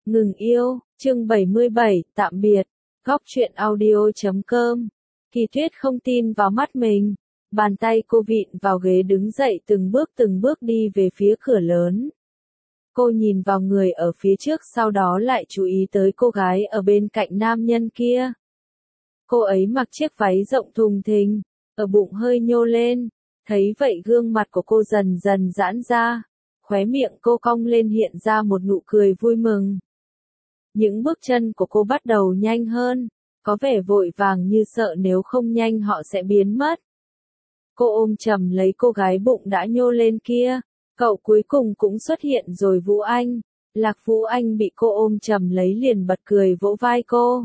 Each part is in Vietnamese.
Ngừng yêu, chương 77, tạm biệt. Góc truyện audio.com. Kỳ Tuyết không tin vào mắt mình. Bàn tay cô vịn vào ghế đứng dậy từng bước đi về phía cửa lớn. Cô nhìn vào người ở phía trước sau đó lại chú ý tới cô gái ở bên cạnh nam nhân kia. Cô ấy mặc chiếc váy rộng thùng thình, ở bụng hơi nhô lên. Thấy vậy gương mặt của cô dần dần giãn ra. Khóe miệng cô cong lên hiện ra một nụ cười vui mừng. Những bước chân của cô bắt đầu nhanh hơn, có vẻ vội vàng như sợ nếu không nhanh họ sẽ biến mất. Cô ôm chầm lấy cô gái bụng đã nhô lên kia, cậu cuối cùng cũng xuất hiện rồi Vũ Anh. Lạc Vũ Anh bị cô ôm chầm lấy liền bật cười vỗ vai cô.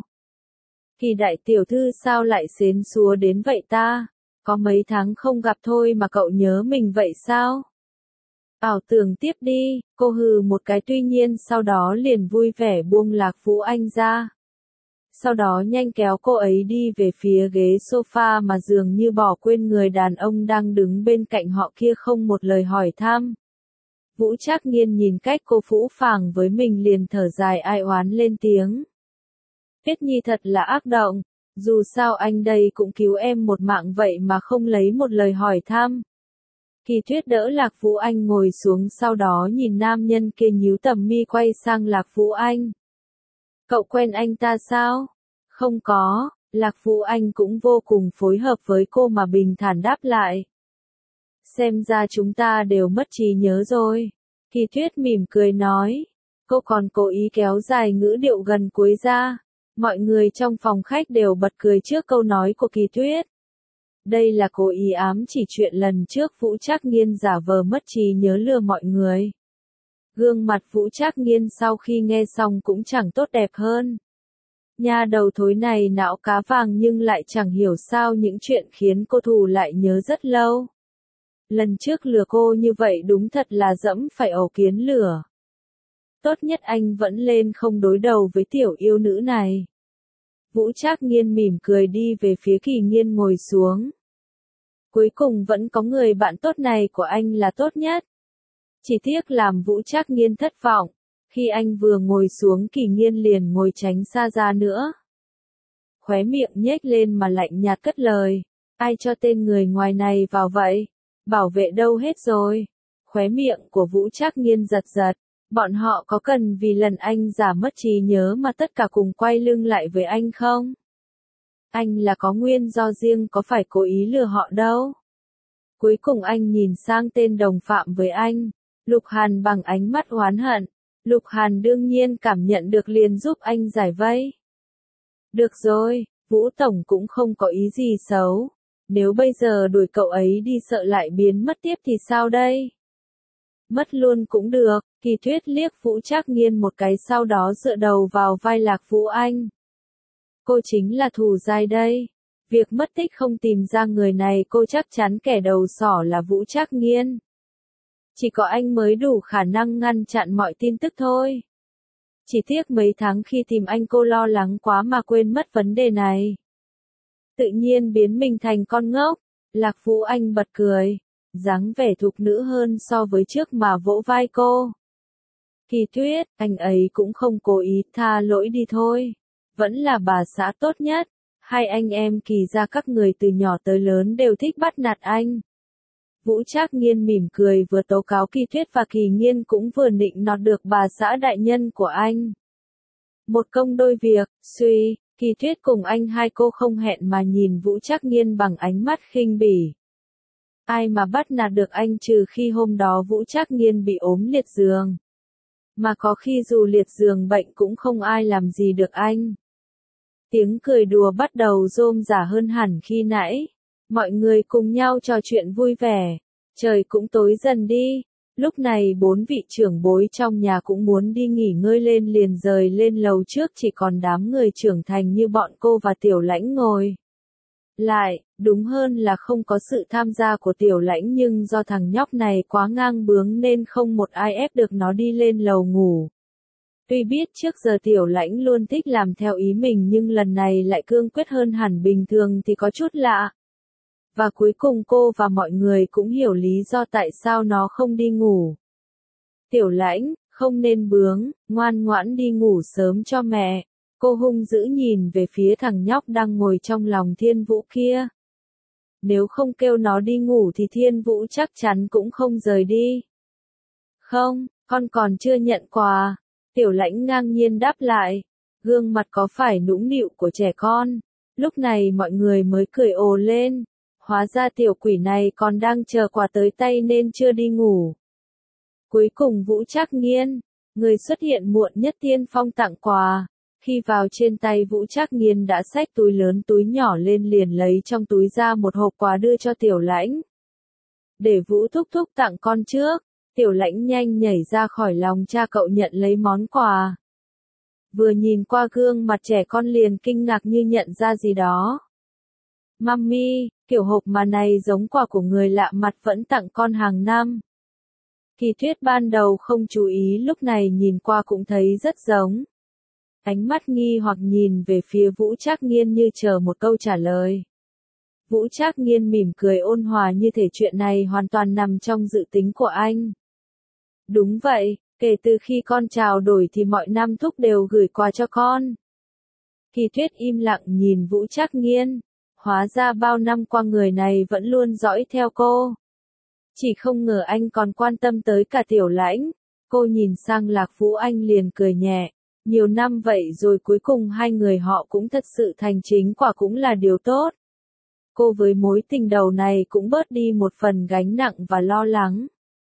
Kỳ đại tiểu thư sao lại xến xúa đến vậy ta? Có mấy tháng không gặp thôi mà cậu nhớ mình vậy sao? Ảo tưởng tiếp đi, cô hừ một cái tuy nhiên sau đó liền vui vẻ buông Lạc Vũ Anh ra. Sau đó nhanh kéo cô ấy đi về phía ghế sofa mà dường như bỏ quên người đàn ông đang đứng bên cạnh họ kia không một lời hỏi thăm. Vũ Trác Nghiên nhìn cách cô phũ phàng với mình liền thở dài ai oán lên tiếng. Tuyết Nhi thật là ác động, dù sao anh đây cũng cứu em một mạng vậy mà không lấy một lời hỏi thăm. Kỳ Tuyết đỡ Lạc Vũ Anh ngồi xuống sau đó nhìn nam nhân kia nhíu tầm mi quay sang Lạc Vũ Anh. Cậu quen anh ta sao? Không có, Lạc Vũ Anh cũng vô cùng phối hợp với cô mà bình thản đáp lại. Xem ra chúng ta đều mất trí nhớ rồi. Kỳ Tuyết mỉm cười nói. Cô còn cố ý kéo dài ngữ điệu gần cuối ra. Mọi người trong phòng khách đều bật cười trước câu nói của Kỳ Tuyết. Đây là cố ý ám chỉ chuyện lần trước Vũ Trác Nghiên giả vờ mất trí nhớ lừa mọi người. Gương mặt Vũ Trác Nghiên sau khi nghe xong cũng chẳng tốt đẹp hơn. Nha đầu thối này não cá vàng nhưng lại chẳng hiểu sao những chuyện khiến cô thù lại nhớ rất lâu. Lần trước lừa cô như vậy đúng thật là dẫm phải ổ kiến lửa. Tốt nhất anh vẫn lên không đối đầu với tiểu yêu nữ này. Vũ Trác Nghiên mỉm cười đi về phía Kỳ Nghiên ngồi xuống. Cuối cùng vẫn có người bạn tốt này của anh là tốt nhất. Chỉ tiếc làm Vũ Trác Nghiên thất vọng. Khi anh vừa ngồi xuống Kỳ Nghiên liền ngồi tránh xa ra nữa. Khóe miệng nhếch lên mà lạnh nhạt cất lời. Ai cho tên người ngoài này vào vậy? Bảo vệ đâu hết rồi? Khóe miệng của Vũ Trác Nghiên giật giật. Bọn họ có cần vì lần anh giả mất trí nhớ mà tất cả cùng quay lưng lại với anh không? Anh là có nguyên do riêng có phải cố ý lừa họ đâu. Cuối cùng anh nhìn sang tên đồng phạm với anh. Lục Hàn bằng ánh mắt oán hận. Lục Hàn đương nhiên cảm nhận được liền giúp anh giải vây. Được rồi, Vũ Tổng cũng không có ý gì xấu. Nếu bây giờ đuổi cậu ấy đi sợ lại biến mất tiếp thì sao đây? Mất luôn cũng được, Kỳ Tuyết liếc Vũ Trác Nghiên một cái sau đó dựa đầu vào vai Lạc Vũ Anh. Cô chính là thù dai đây. Việc mất tích không tìm ra người này cô chắc chắn kẻ đầu sỏ là Vũ Trác Nghiên. Chỉ có anh mới đủ khả năng ngăn chặn mọi tin tức thôi. Chỉ tiếc mấy tháng khi tìm anh cô lo lắng quá mà quên mất vấn đề này. Tự nhiên biến mình thành con ngốc. Lạc Vũ Anh bật cười. Dáng vẻ thục nữ hơn so với trước mà vỗ vai cô. Kỳ Tuyết, anh ấy cũng không cố ý, tha lỗi đi thôi. Vẫn là bà xã tốt nhất. Hai anh em Kỳ gia các người từ nhỏ tới lớn đều thích bắt nạt anh. Vũ Trác Nghiên mỉm cười vừa tố cáo Kỳ Tuyết và Kỳ Nghiên cũng vừa nịnh nọt được bà xã đại nhân của anh. Một công đôi việc, suy, Kỳ Tuyết cùng anh hai cô không hẹn mà nhìn Vũ Trác Nghiên bằng ánh mắt khinh bỉ. Ai mà bắt nạt được anh trừ khi hôm đó Vũ Trác Nghiên bị ốm liệt giường. Mà có khi dù liệt giường bệnh cũng không ai làm gì được anh. Tiếng cười đùa bắt đầu rôm rả hơn hẳn khi nãy. Mọi người cùng nhau trò chuyện vui vẻ. Trời cũng tối dần đi. Lúc này 4 vị trưởng bối trong nhà cũng muốn đi nghỉ ngơi lên liền rời lên lầu trước chỉ còn đám người trưởng thành như bọn cô và Tiểu Lãnh ngồi. Lại, đúng hơn là không có sự tham gia của Tiểu Lãnh nhưng do thằng nhóc này quá ngang bướng nên không một ai ép được nó đi lên lầu ngủ. Tuy biết trước giờ Tiểu Lãnh luôn thích làm theo ý mình nhưng lần này lại cương quyết hơn hẳn bình thường thì có chút lạ. Và cuối cùng cô và mọi người cũng hiểu lý do tại sao nó không đi ngủ. Tiểu Lãnh, Không nên bướng, ngoan ngoãn đi ngủ sớm cho mẹ. Cô hung dữ nhìn về phía thằng nhóc đang ngồi trong lòng Thiên Vũ kia. Nếu không kêu nó đi ngủ thì Thiên Vũ chắc chắn cũng không rời đi. Không, con còn chưa nhận quà. Tiểu Lãnh ngang nhiên đáp lại. Gương mặt có phải nũng nịu của trẻ con. Lúc này mọi người mới cười ồ lên. Hóa ra tiểu quỷ này còn đang chờ quà tới tay nên chưa đi ngủ. Cuối cùng Vũ Trác Nghiên, người xuất hiện muộn nhất tiên phong tặng quà. Khi vào trên tay Vũ Trác Nghiên đã xách túi lớn túi nhỏ lên liền lấy trong túi ra một hộp quà đưa cho Tiểu Lãnh. Để Vũ thúc thúc tặng con trước. Tiểu Lãnh nhanh nhảy ra khỏi lòng cha cậu nhận lấy món quà. Vừa nhìn qua gương mặt trẻ con liền kinh ngạc như nhận ra gì đó. Mami, kiểu hộp mà này giống quà của người lạ mặt vẫn tặng con hàng năm. Kỳ Tuyết ban đầu không chú ý lúc này nhìn qua cũng thấy rất giống. Ánh mắt nghi hoặc nhìn về phía Vũ Trác Nghiên như chờ một câu trả lời. Vũ Trác Nghiên mỉm cười ôn hòa như thể chuyện này hoàn toàn nằm trong dự tính của anh. Đúng vậy, kể từ khi con trao đổi thì mọi năm thúc đều gửi quà cho con. Kỳ Tuyết im lặng nhìn Vũ Trác Nghiên. Hóa ra bao năm qua người này vẫn luôn dõi theo cô. Chỉ không ngờ anh còn quan tâm tới cả Tiểu Lãnh. Cô nhìn sang Lạc Vũ Anh liền cười nhẹ. Nhiều năm vậy rồi cuối cùng hai người họ cũng thật sự thành chính quả cũng là điều tốt. Cô với mối tình đầu này cũng bớt đi một phần gánh nặng và lo lắng.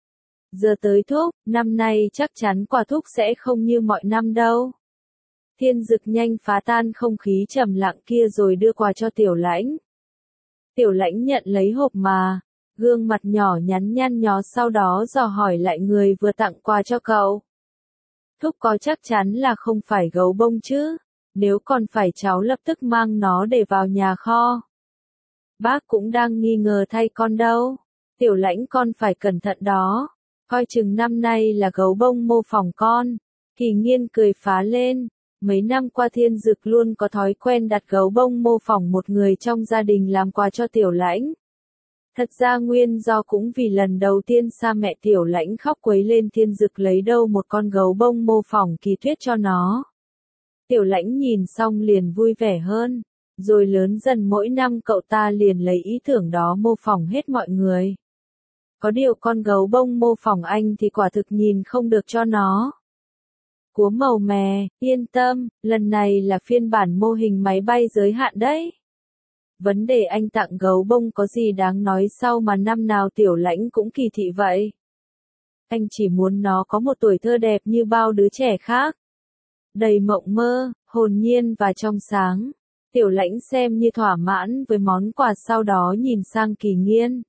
Giờ tới thúc, năm nay chắc chắn quà thúc sẽ không như mọi năm đâu. Thiên Dực nhanh phá tan không khí trầm lặng kia rồi đưa quà cho Tiểu Lãnh. Tiểu Lãnh nhận lấy hộp mà, gương mặt nhỏ nhắn nhăn nhó sau đó dò hỏi lại người vừa tặng quà cho cậu. Thúc có chắc chắn là không phải gấu bông chứ, nếu còn phải cháu lập tức mang nó để vào nhà kho. Bác cũng đang nghi ngờ thay con đâu, Tiểu Lãnh con phải cẩn thận đó, coi chừng năm nay là gấu bông mô phỏng con. Kỳ Nghiên cười phá lên. Mấy năm qua Thiên Dực luôn có thói quen đặt gấu bông mô phỏng một người trong gia đình làm quà cho Tiểu Lãnh. Thật ra nguyên do cũng vì lần đầu tiên xa mẹ Tiểu Lãnh khóc quấy lên Thiên Dực lấy đâu một con gấu bông mô phỏng Kỳ Tuyết cho nó. Tiểu Lãnh nhìn xong liền vui vẻ hơn, rồi lớn dần mỗi năm cậu ta liền lấy ý tưởng đó mô phỏng hết mọi người. Có điều con gấu bông mô phỏng anh thì quả thực nhìn không được cho nó. Cúa màu mè, yên tâm, lần này là phiên bản mô hình máy bay giới hạn đấy. Vấn đề anh tặng gấu bông có gì đáng nói sau mà năm nào Tiểu Lãnh cũng kỳ thị vậy. Anh chỉ muốn nó có một tuổi thơ đẹp như bao đứa trẻ khác. Đầy mộng mơ, hồn nhiên và trong sáng. Tiểu Lãnh xem như thỏa mãn với món quà sau đó nhìn sang Kỳ Nghiên.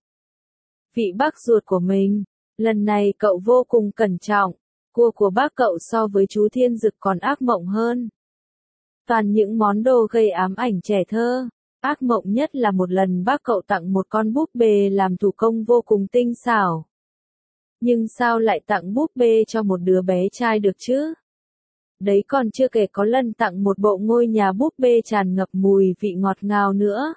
Vị bác ruột của mình, lần này cậu vô cùng cẩn trọng. Cua của bác cậu so với chú Thiên Dực còn ác mộng hơn. Toàn những món đồ gây ám ảnh trẻ thơ. Ác mộng nhất là một lần bác cậu tặng một con búp bê làm thủ công vô cùng tinh xảo. Nhưng sao lại tặng búp bê cho một đứa bé trai được chứ? Đấy còn chưa kể có lần tặng một bộ ngôi nhà búp bê tràn ngập mùi vị ngọt ngào nữa.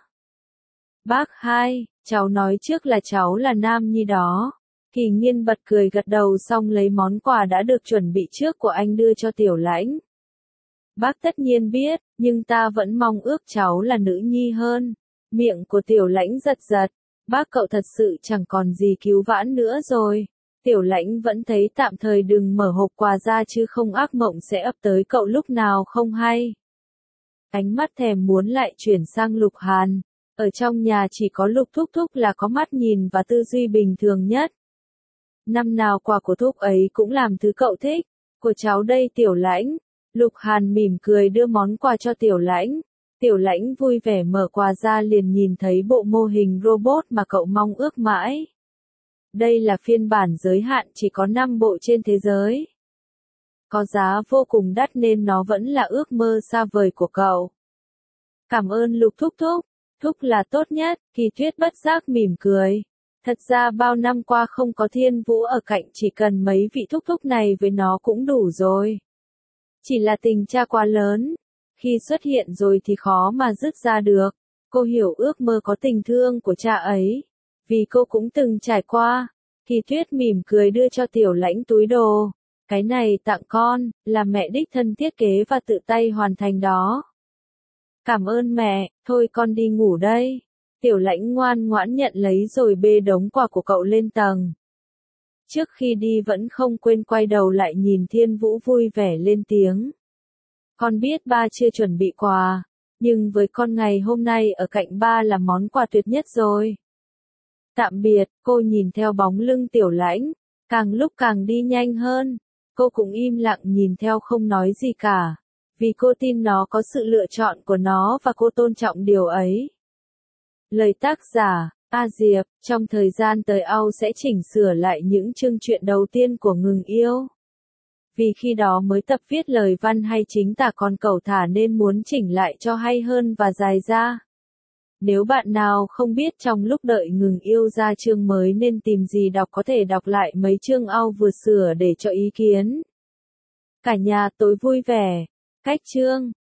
Bác hai, cháu nói trước là cháu là nam nhi đó. Kỳ Nghiên bật cười gật đầu xong lấy món quà đã được chuẩn bị trước của anh đưa cho Tiểu Lãnh. Bác tất nhiên biết, nhưng ta vẫn mong ước cháu là nữ nhi hơn. Miệng của Tiểu Lãnh giật giật. Bác cậu thật sự chẳng còn gì cứu vãn nữa rồi. Tiểu Lãnh vẫn thấy tạm thời đừng mở hộp quà ra chứ không ác mộng sẽ ập tới cậu lúc nào không hay. Ánh mắt thèm muốn lại chuyển sang Lục Hàn. Ở trong nhà chỉ có Lục Thúc Thúc là có mắt nhìn và tư duy bình thường nhất. Năm nào quà của thúc ấy cũng làm thứ cậu thích. Của cháu đây Tiểu Lãnh. Lục Hàn mỉm cười đưa món quà cho Tiểu Lãnh. Tiểu Lãnh vui vẻ mở quà ra liền nhìn thấy bộ mô hình robot mà cậu mong ước mãi. Đây là phiên bản giới hạn chỉ có 5 bộ trên thế giới. Có giá vô cùng đắt nên nó vẫn là ước mơ xa vời của cậu. Cảm ơn Lục Thúc Thúc. Thúc là tốt nhất, Kỳ Tuyết bất giác mỉm cười. Thật ra bao năm qua không có Thiên Vũ ở cạnh chỉ cần mấy vị thúc thúc này với nó cũng đủ rồi. Chỉ là tình cha quá lớn. Khi xuất hiện rồi thì khó mà dứt ra được. Cô hiểu ước mơ có tình thương của cha ấy. Vì cô cũng từng trải qua. Kỳ Tuyết mỉm cười đưa cho Tiểu Lãnh túi đồ. Cái này tặng con, là mẹ đích thân thiết kế và tự tay hoàn thành đó. Cảm ơn mẹ, thôi con đi ngủ đây. Tiểu Lãnh ngoan ngoãn nhận lấy rồi bê đống quà của cậu lên tầng. Trước khi đi vẫn không quên quay đầu lại nhìn Thiên Vũ vui vẻ lên tiếng. Con biết ba chưa chuẩn bị quà, nhưng với con ngày hôm nay ở cạnh ba là món quà tuyệt nhất rồi. Tạm biệt, cô nhìn theo bóng lưng Tiểu Lãnh, càng lúc càng đi nhanh hơn. Cô cũng im lặng nhìn theo không nói gì cả, vì cô tin nó có sự lựa chọn của nó và cô tôn trọng điều ấy. Lời tác giả, A Diệp, trong thời gian tới Âu sẽ chỉnh sửa lại những chương truyện đầu tiên của Ngừng Yêu. Vì khi đó mới tập viết lời văn hay chính tả còn cẩu thả nên muốn chỉnh lại cho hay hơn và dài ra. Nếu bạn nào không biết trong lúc đợi Ngừng Yêu ra chương mới nên tìm gì đọc có thể đọc lại mấy chương Âu vừa sửa để cho ý kiến. Cả nhà tối vui vẻ. Cách chương